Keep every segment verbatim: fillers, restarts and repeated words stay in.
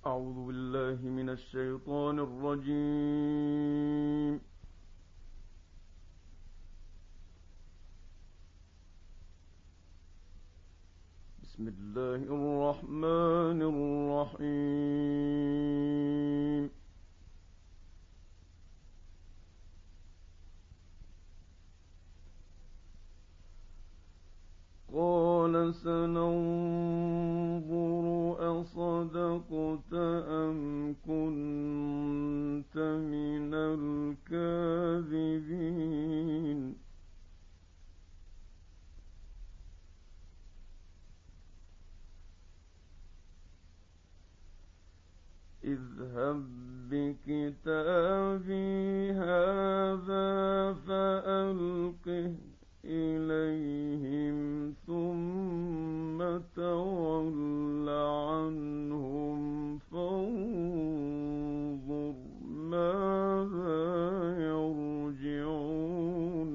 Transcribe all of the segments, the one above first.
أعوذ بالله من الشيطان الرجيم. بسم الله الرحمن الرحيم. قال سننظر أصدقت أم كنت من الكاذبين. اذهب بكتابي هذا فألقه إليهم ثم تول عنهم فانظر ماذا يرجعون.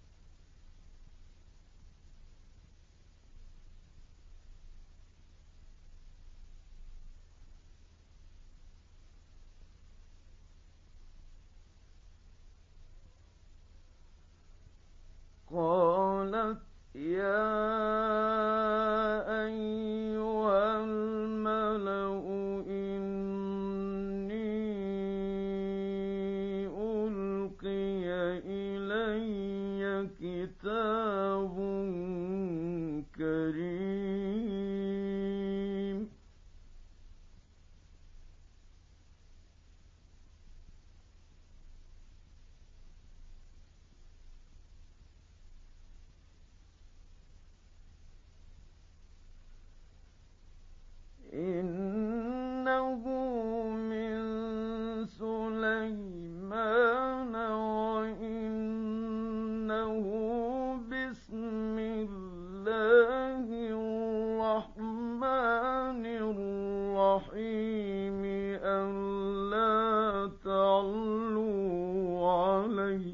قالت يا أيها الملأ إني ألقي إلي كتاب كريم. إنه من سليمان وإنه بسم الله الرحمن الرحيم ألا تعلوا علي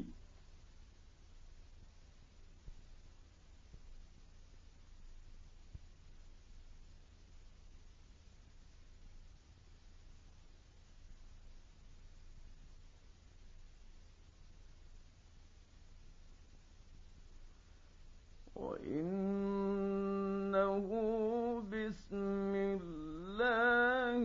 وإنه بسم الله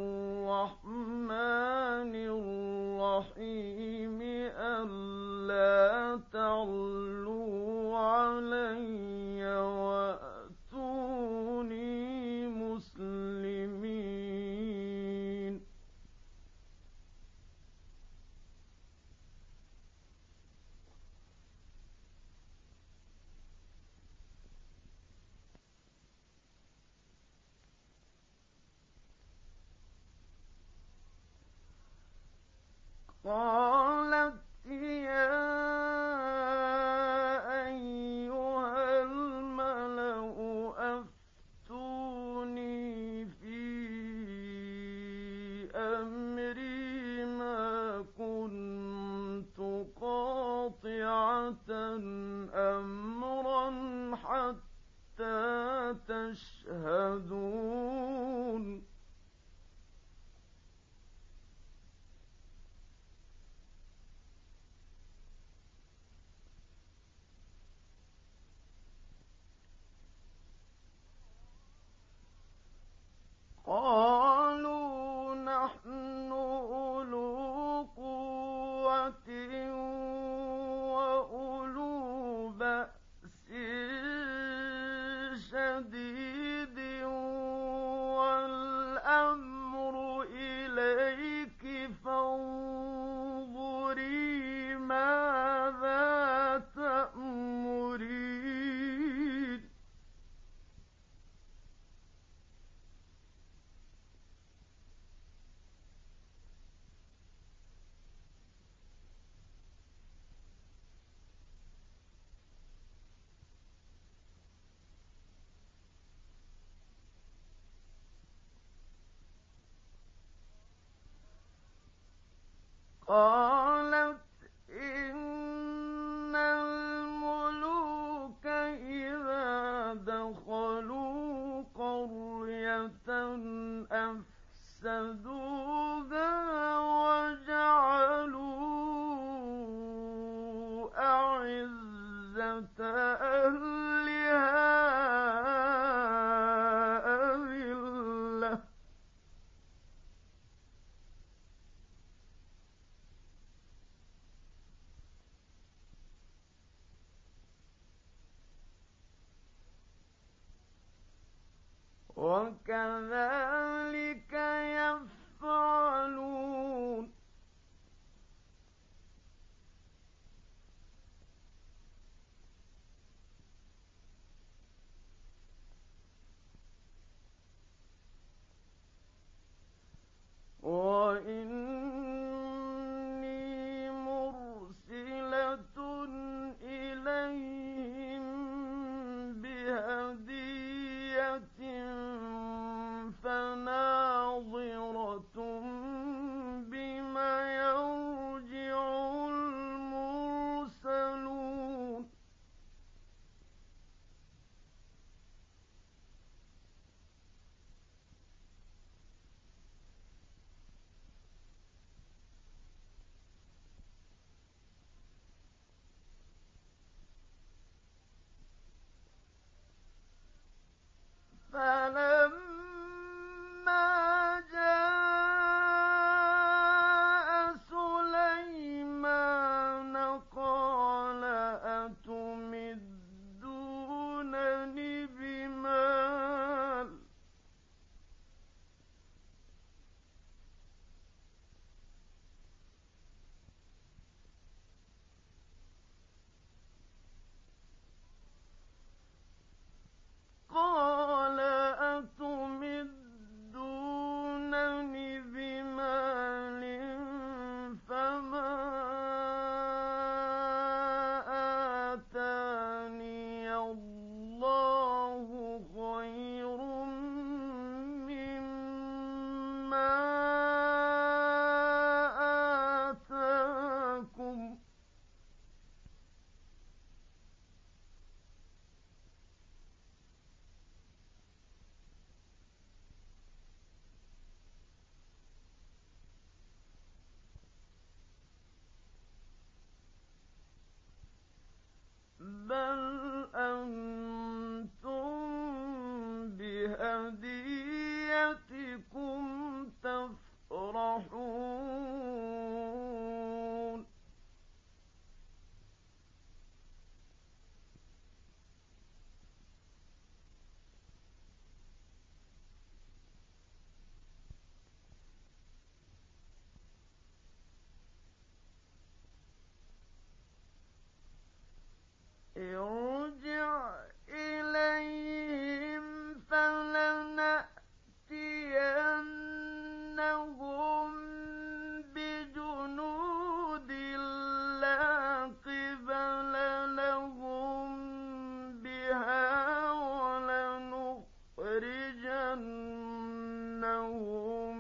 الرحمن الرحيم ألا تعلوا علي وأتوني مسلمين. قالت يا أيها الملأ أفتوني في أمري ما كنت قاطعة أمرا حتى تشهدون. قالوا نحن أولو قوة وأولو بأس شديد والأمر إليك فانظري ماذا تأمرين. قالت إن الملوك إذا دخلوا قرية أفسدوها وجعلوا أعزة أهلها أذلة وكذلك يفعلون وإني مرسلة إليهم بهدية فناظرة بما يرجع المرسلون فلما جاء سليمان قال أتمدونني بمال قال أتمدونني بمال فما آتاني الله خير مما آتاكم بل أنتم بهديتكم تفرحون ارجع إليهم فلنأتينهم بجنود لا قبل لهم بها ولنخرجنهم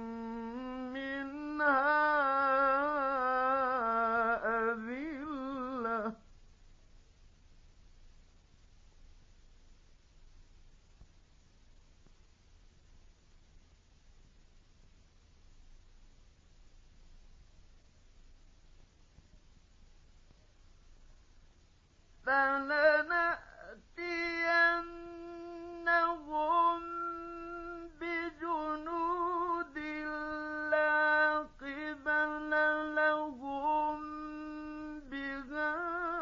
منها أذلة فلنأتينهم بجنود لا قبل لهم بها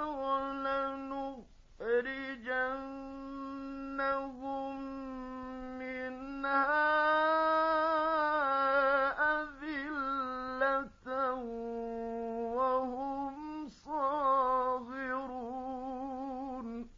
ولنخرجنهم منها أذلة وهم صاغرون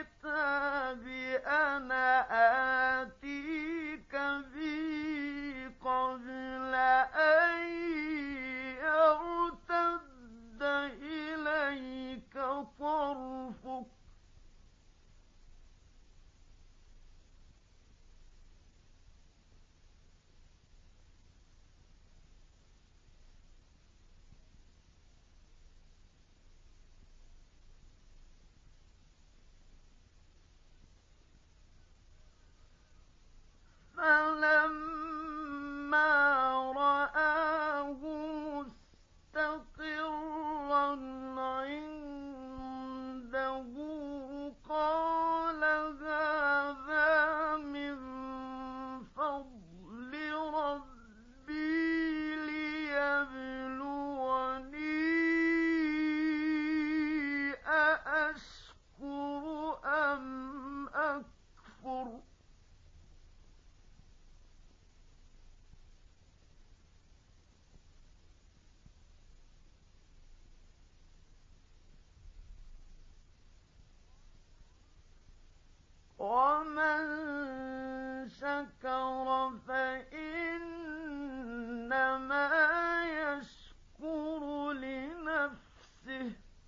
الكتاب أنا آتيك به قبل أن يرتد إليك طرفك فلما رآه مستقرا عنده قال هذا من فضل ربي ليبلوني أأشكر أم أكفر ومن شكر فإنما يشكر لنفسه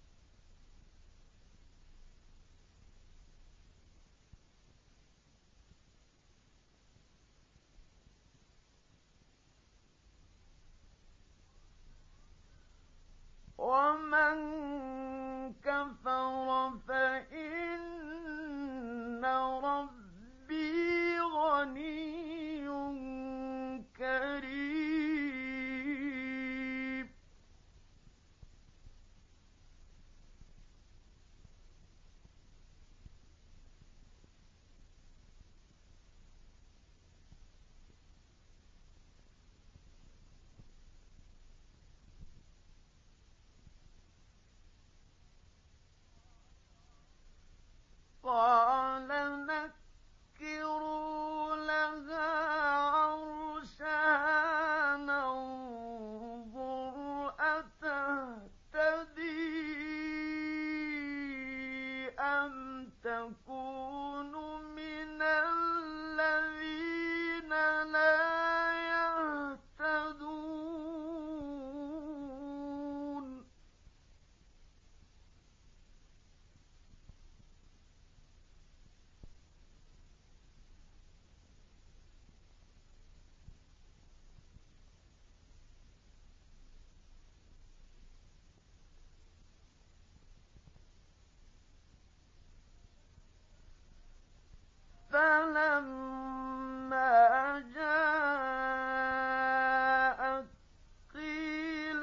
ومن كفر فإن ربي غني كريم قال نكروا لها عرشها ننظر أتهتدي أم تكون من الذين لا يهتدون فلما جاءت قيل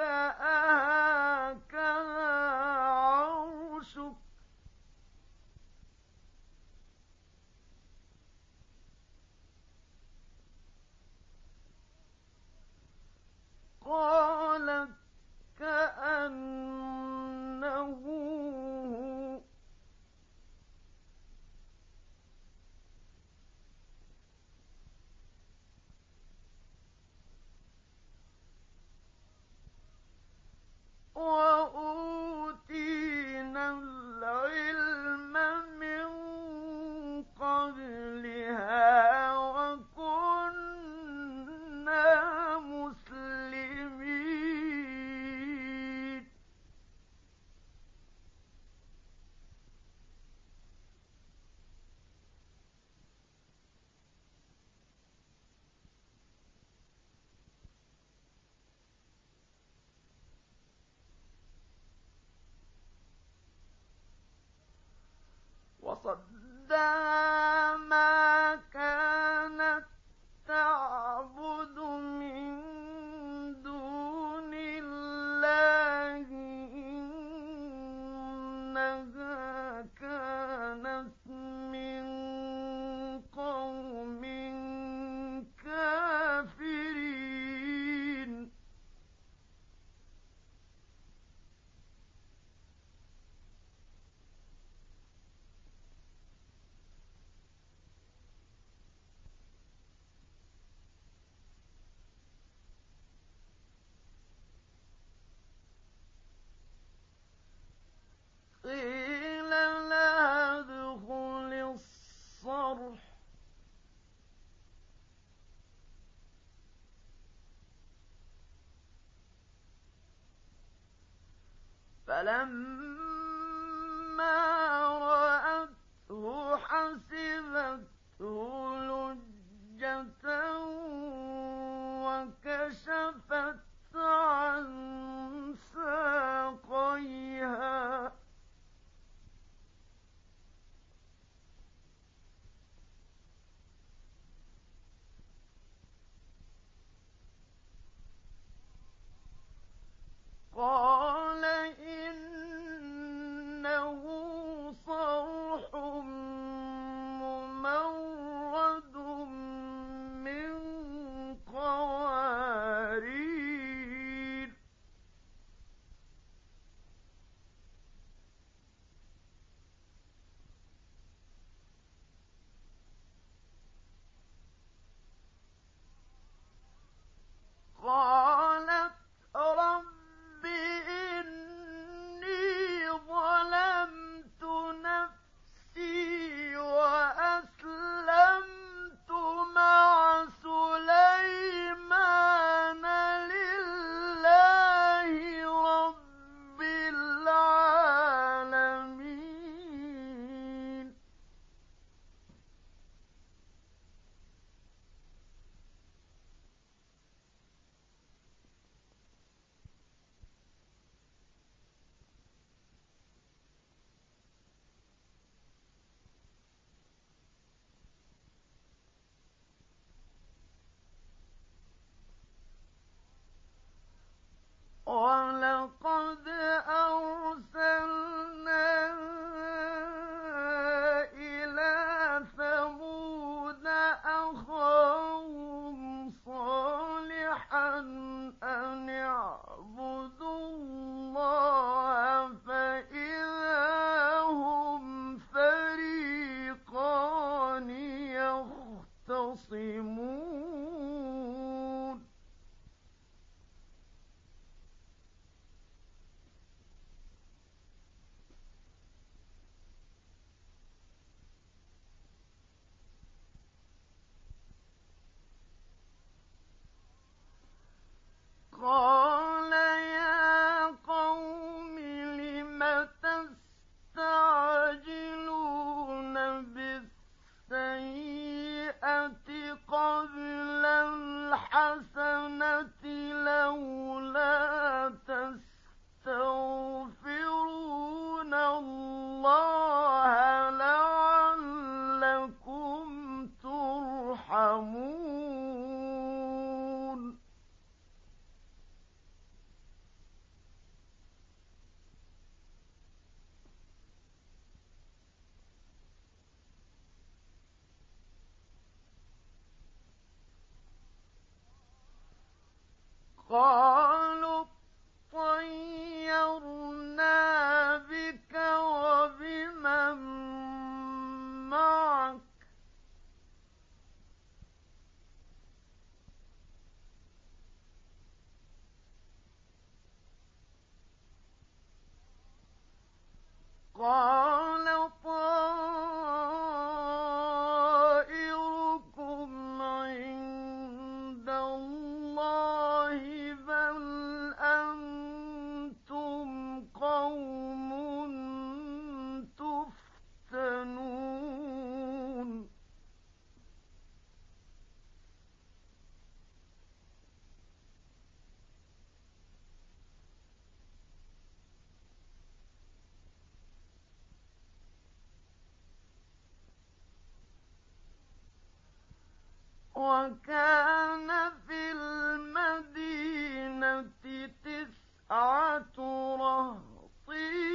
أهكذا عرشك قالت كأنه هو وأوتينا العلم من قبلها وكنا مسلمين فلما رأته حسبته لجة وكشفت عن ساقيها قال إنه صرح ممرد من قوارير قالت رب إني ظلمت نفسي وأسلمت مع سليمان لله رب العالمين ولقد أرسلنا إلى ثمود أخاهم صالحا أن اعبدوا الله فإذا هم فريقان يختصمون قال يا قوم لم تستعجلون بالسيئة قبل الحسنة لولا تستغفرون الله لعلكم ترحمون قالوا طيرنا بك وبمن معك قال طائركم عند الله بل أنتم قوم تفتنون وكان في المدينة تسعة رهط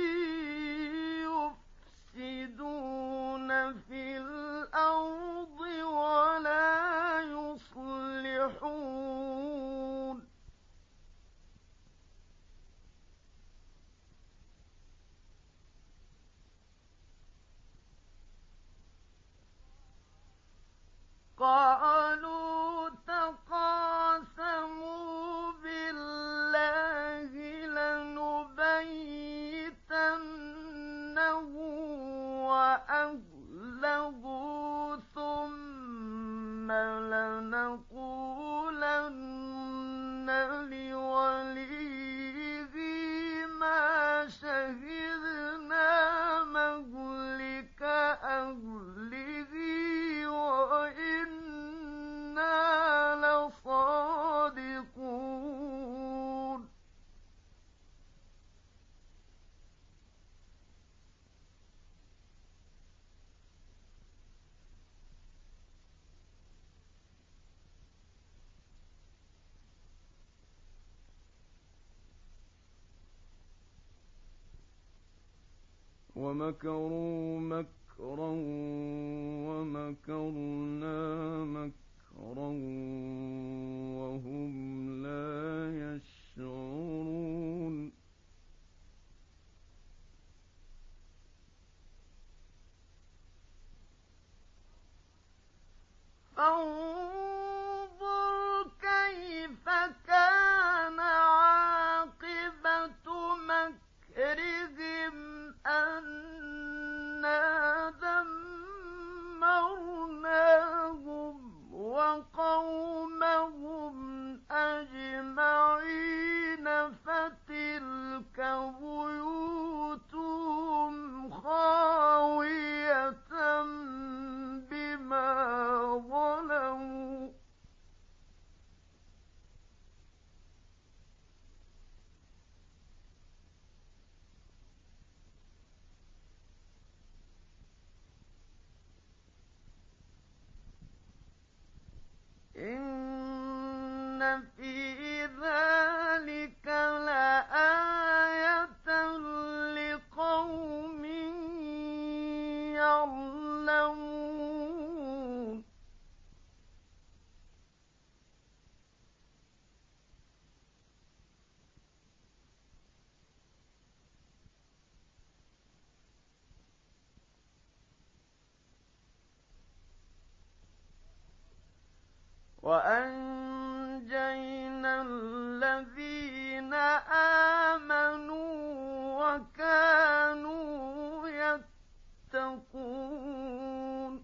يفسدون في الأرض ولا يصلحون قالوا تقاسموا بالله لنبيتنه وأهله ثم لنقولن لوليه ما شهدنا ومكروا مكرا ومكرنا مكرا وهم لا يشعرون فانظر كيف كان عاقبة مكرهم أنا دمرناهم وقومهم أجمعين فتلك بيوتهم خاوية بما ظلموا إن في ذلك لآية لقوم يعلمون وأنجينا الذين آمنوا وكانوا يتقون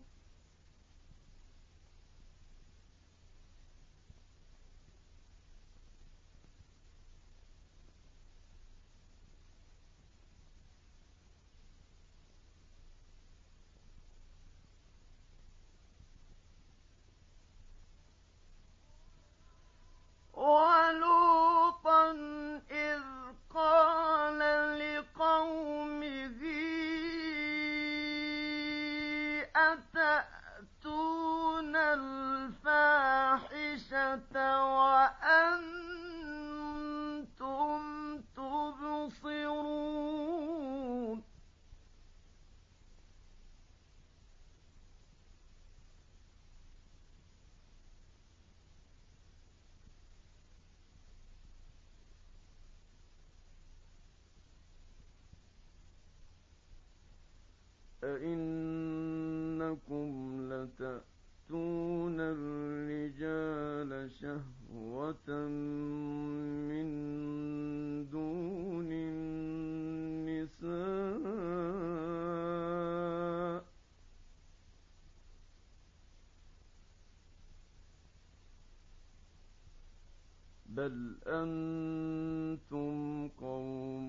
ولوطا إذ قال لقومه أتأتون الفاحشة وأنتم تبصرون أئنكم لتأتون الرجال شهوة من دون النساء بل أنتم قوم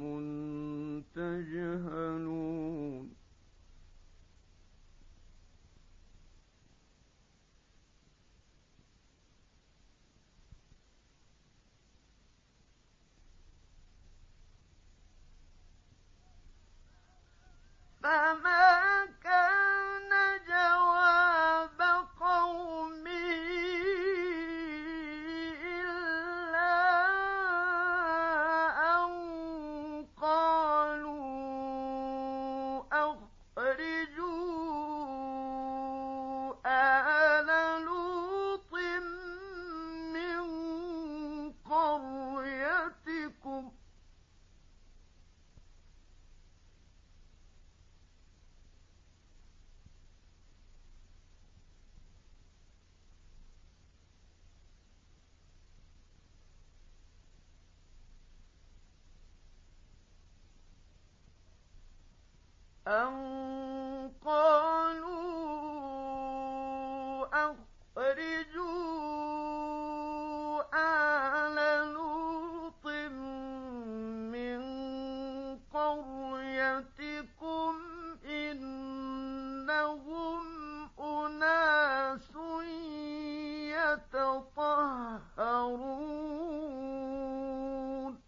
تجهلون فما كان جواب قومه إلا أن قالوا أخرجوا آل لوط من قريتكم أن قالوا أخرجوا آل لوط من قريتكم إنهم أناس يتطهرون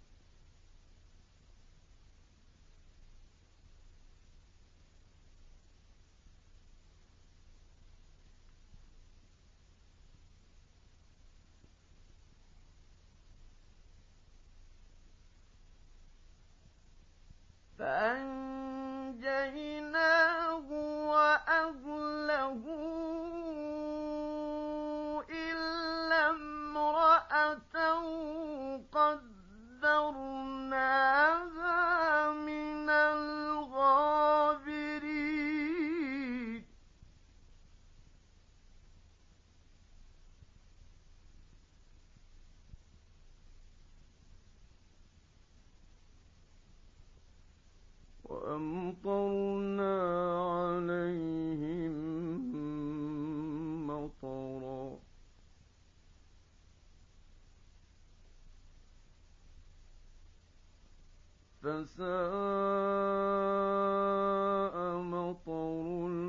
وساء مطر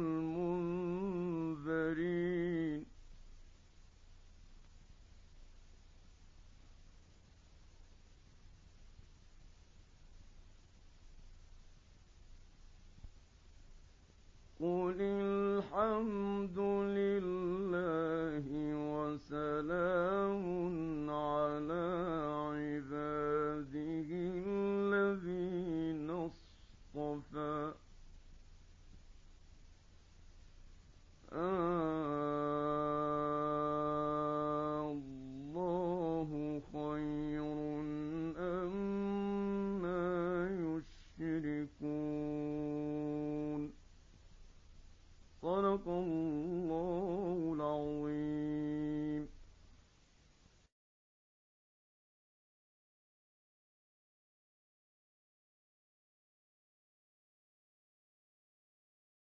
المنذرين قل الحمد لله وسلام على عباده الذين اصطفى الله خير أما يشركون صدق